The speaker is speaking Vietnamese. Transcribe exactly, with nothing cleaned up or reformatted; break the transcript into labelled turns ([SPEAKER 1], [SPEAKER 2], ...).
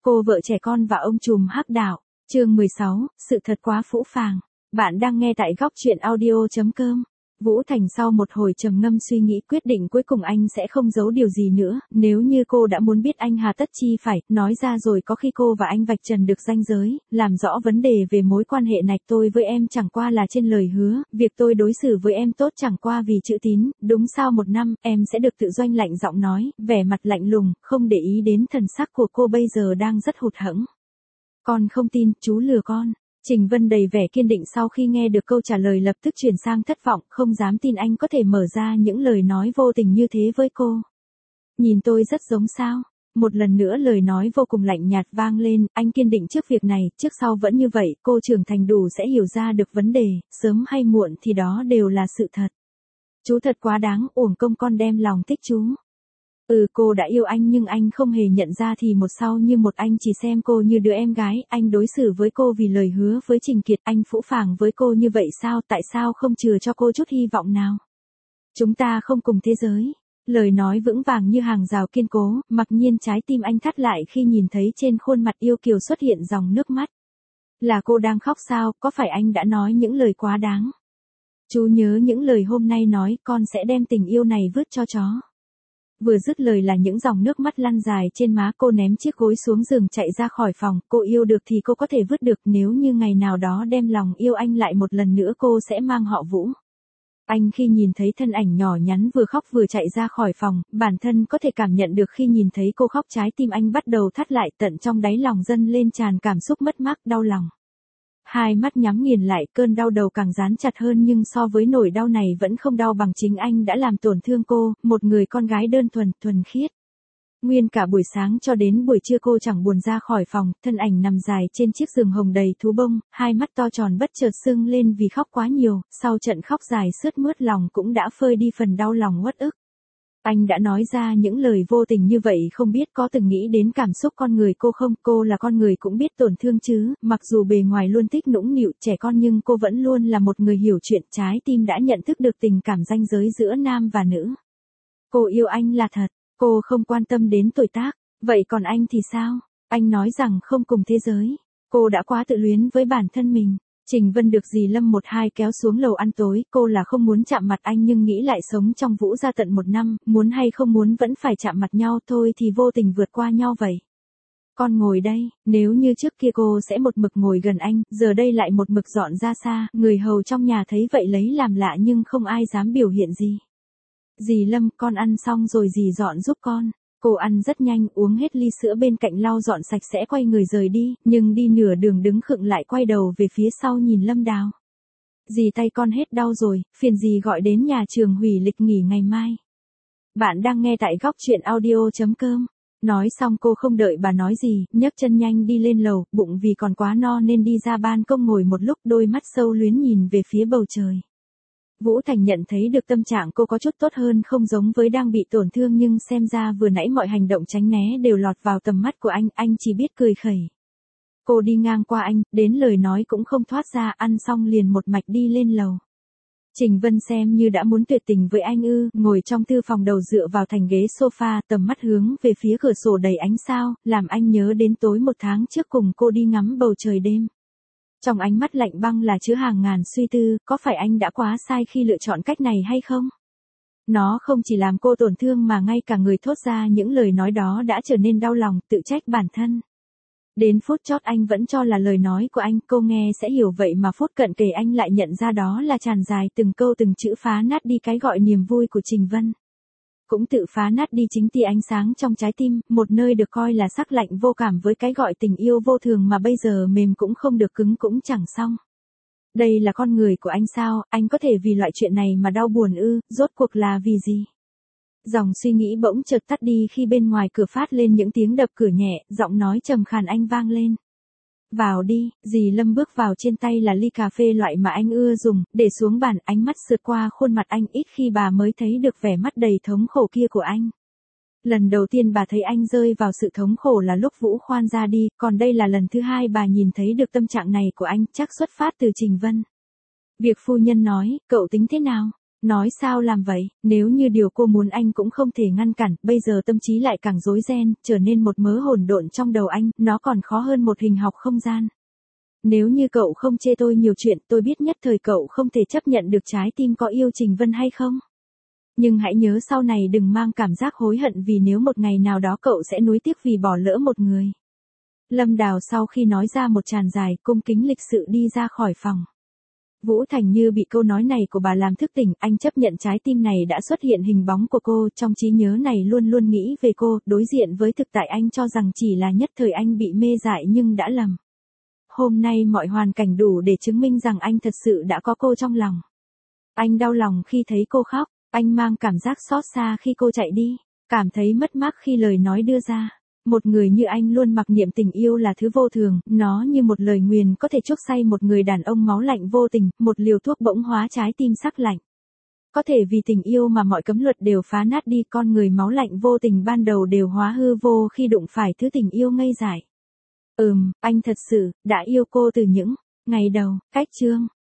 [SPEAKER 1] Cô vợ trẻ con và ông trùm hắc đạo. Chương mười sáu, sự thật quá phũ phàng. Bạn đang nghe tại góc truyện audio chấm com. Vũ Thành sau một hồi trầm ngâm suy nghĩ quyết định cuối cùng anh sẽ không giấu điều gì nữa, nếu như cô đã muốn biết anh hà tất chi phải, nói ra rồi có khi cô và anh vạch trần được ranh giới, làm rõ vấn đề về mối quan hệ này. Tôi với em chẳng qua là trên lời hứa, việc tôi đối xử với em tốt chẳng qua vì chữ tín, đúng sao một năm, em sẽ được tự doanh lạnh giọng nói, vẻ mặt lạnh lùng, không để ý đến thần sắc của cô bây giờ đang rất hụt hẫng. Con không tin, chú lừa con. Trình Vân đầy vẻ kiên định sau khi nghe được câu trả lời lập tức chuyển sang thất vọng, không dám tin anh có thể mở ra những lời nói vô tình như thế với cô. Nhìn tôi rất giống sao? Một lần nữa lời nói vô cùng lạnh nhạt vang lên, anh kiên định trước việc này, trước sau vẫn như vậy, cô trưởng thành đủ sẽ hiểu ra được vấn đề, sớm hay muộn thì đó đều là sự thật. Chú thật quá đáng, uổng công con đem lòng thích chú. Ừ, cô đã yêu anh nhưng anh không hề nhận ra thì một sau như một, anh chỉ xem cô như đứa em gái, anh đối xử với cô vì lời hứa với Trình Kiệt, anh phũ phàng với cô như vậy sao, tại sao không chừa cho cô chút hy vọng nào? Chúng ta không cùng thế giới. Lời nói vững vàng như hàng rào kiên cố, mặc nhiên trái tim anh thắt lại khi nhìn thấy trên khuôn mặt yêu kiều xuất hiện dòng nước mắt. Là cô đang khóc sao, có phải anh đã nói những lời quá đáng? Chú nhớ những lời hôm nay nói, con sẽ đem tình yêu này vứt cho chó. Vừa dứt lời là những dòng nước mắt lăn dài trên má, cô ném chiếc gối xuống giường chạy ra khỏi phòng, cô yêu được thì cô có thể vứt được, nếu như ngày nào đó đem lòng yêu anh lại một lần nữa cô sẽ mang họ Vũ. Anh khi nhìn thấy thân ảnh nhỏ nhắn vừa khóc vừa chạy ra khỏi phòng, bản thân có thể cảm nhận được khi nhìn thấy cô khóc trái tim anh bắt đầu thắt lại, tận trong đáy lòng dâng lên tràn cảm xúc mất mát, đau lòng. Hai mắt nhắm nghiền lại, cơn đau đầu càng dán chặt hơn nhưng so với nỗi đau này vẫn không đau bằng chính anh đã làm tổn thương cô, một người con gái đơn thuần, thuần khiết. Nguyên cả buổi sáng cho đến buổi trưa cô chẳng buồn ra khỏi phòng, thân ảnh nằm dài trên chiếc giường hồng đầy thú bông, hai mắt to tròn bất chợt sưng lên vì khóc quá nhiều, sau trận khóc dài sướt mướt lòng cũng đã phơi đi phần đau lòng uất ức. Anh đã nói ra những lời vô tình như vậy, không biết có từng nghĩ đến cảm xúc con người cô không, cô là con người cũng biết tổn thương chứ, mặc dù bề ngoài luôn thích nũng nịu trẻ con nhưng cô vẫn luôn là một người hiểu chuyện, trái tim đã nhận thức được tình cảm ranh giới giữa nam và nữ. Cô yêu anh là thật, cô không quan tâm đến tuổi tác, vậy còn anh thì sao? Anh nói rằng không cùng thế giới, cô đã quá tự luyến với bản thân mình. Trình Vân được dì Lâm một hai kéo xuống lầu ăn tối, cô là không muốn chạm mặt anh nhưng nghĩ lại sống trong Vũ gia tận một năm, muốn hay không muốn vẫn phải chạm mặt nhau thôi thì vô tình vượt qua nhau vậy. Con ngồi đây, nếu như trước kia cô sẽ một mực ngồi gần anh, giờ đây lại một mực dọn ra xa, người hầu trong nhà thấy vậy lấy làm lạ nhưng không ai dám biểu hiện gì. Dì Lâm, con ăn xong rồi dì dọn giúp con. Cô ăn rất nhanh, uống hết ly sữa bên cạnh lau dọn sạch sẽ quay người rời đi, nhưng đi nửa đường đứng khựng lại quay đầu về phía sau nhìn Lâm Đào. Dì tay con hết đau rồi, phiền dì gọi đến nhà trường hủy lịch nghỉ ngày mai. Bạn đang nghe tại góc truyện audio chấm com. Nói xong cô không đợi bà nói gì, nhấc chân nhanh đi lên lầu, bụng vì còn quá no nên đi ra ban công ngồi một lúc, đôi mắt sâu luyến nhìn về phía bầu trời. Vũ Thành nhận thấy được tâm trạng cô có chút tốt hơn, không giống với đang bị tổn thương nhưng xem ra vừa nãy mọi hành động tránh né đều lọt vào tầm mắt của anh, anh chỉ biết cười khẩy. Cô đi ngang qua anh, đến lời nói cũng không thoát ra, ăn xong liền một mạch đi lên lầu. Trình Vân xem như đã muốn tuyệt tình với anh ư, ngồi trong thư phòng đầu dựa vào thành ghế sofa, tầm mắt hướng về phía cửa sổ đầy ánh sao, làm anh nhớ đến tối một tháng trước cùng cô đi ngắm bầu trời đêm. Trong ánh mắt lạnh băng là chứa hàng ngàn suy tư, có phải anh đã quá sai khi lựa chọn cách này hay không? Nó không chỉ làm cô tổn thương mà ngay cả người thốt ra những lời nói đó đã trở nên đau lòng, tự trách bản thân. Đến phút chót anh vẫn cho là lời nói của anh, cô nghe sẽ hiểu vậy mà phút cận kề anh lại nhận ra đó là tràn dài từng câu từng chữ phá nát đi cái gọi niềm vui của Trình Vân. Cũng tự phá nát đi chính tia ánh sáng trong trái tim, một nơi được coi là sắc lạnh vô cảm với cái gọi tình yêu vô thường mà bây giờ mềm cũng không được cứng cũng chẳng xong. Đây là con người của anh sao, anh có thể vì loại chuyện này mà đau buồn ư, rốt cuộc là vì gì? Dòng suy nghĩ bỗng chợt tắt đi khi bên ngoài cửa phát lên những tiếng đập cửa nhẹ, giọng nói trầm khàn anh vang lên. Vào đi, dì Lâm bước vào, trên tay là ly cà phê loại mà anh ưa dùng, để xuống bàn, ánh mắt sượt qua khuôn mặt anh, ít khi bà mới thấy được vẻ mắt đầy thống khổ kia của anh. Lần đầu tiên bà thấy anh rơi vào sự thống khổ là lúc Vũ khoan ra đi, còn đây là lần thứ hai bà nhìn thấy được tâm trạng này của anh, chắc xuất phát từ Trình Vân. Việc phu nhân nói, cậu tính thế nào? Nói sao làm vậy, nếu như điều cô muốn anh cũng không thể ngăn cản, bây giờ tâm trí lại càng rối ren, trở nên một mớ hỗn độn trong đầu anh, nó còn khó hơn một hình học không gian. Nếu như cậu không chê tôi nhiều chuyện, tôi biết nhất thời cậu không thể chấp nhận được trái tim có yêu Trình Vân hay không? Nhưng hãy nhớ sau này đừng mang cảm giác hối hận vì nếu một ngày nào đó cậu sẽ nuối tiếc vì bỏ lỡ một người. Lâm Đào sau khi nói ra một tràng dài, cung kính lịch sự đi ra khỏi phòng. Vũ Thành như bị câu nói này của bà làm thức tỉnh, anh chấp nhận trái tim này đã xuất hiện hình bóng của cô, trong trí nhớ này luôn luôn nghĩ về cô, đối diện với thực tại anh cho rằng chỉ là nhất thời anh bị mê dại nhưng đã lầm. Hôm nay mọi hoàn cảnh đủ để chứng minh rằng anh thật sự đã có cô trong lòng. Anh đau lòng khi thấy cô khóc, anh mang cảm giác xót xa khi cô chạy đi, cảm thấy mất mát khi lời nói đưa ra. Một người như anh luôn mặc niệm tình yêu là thứ vô thường, nó như một lời nguyền có thể chuốc say một người đàn ông máu lạnh vô tình, một liều thuốc bỗng hóa trái tim sắc lạnh. Có thể vì tình yêu mà mọi cấm luật đều phá nát đi, con người máu lạnh vô tình ban đầu đều hóa hư vô khi đụng phải thứ tình yêu ngây dại. Ừm, anh thật sự đã yêu cô từ những ngày đầu. Cách chương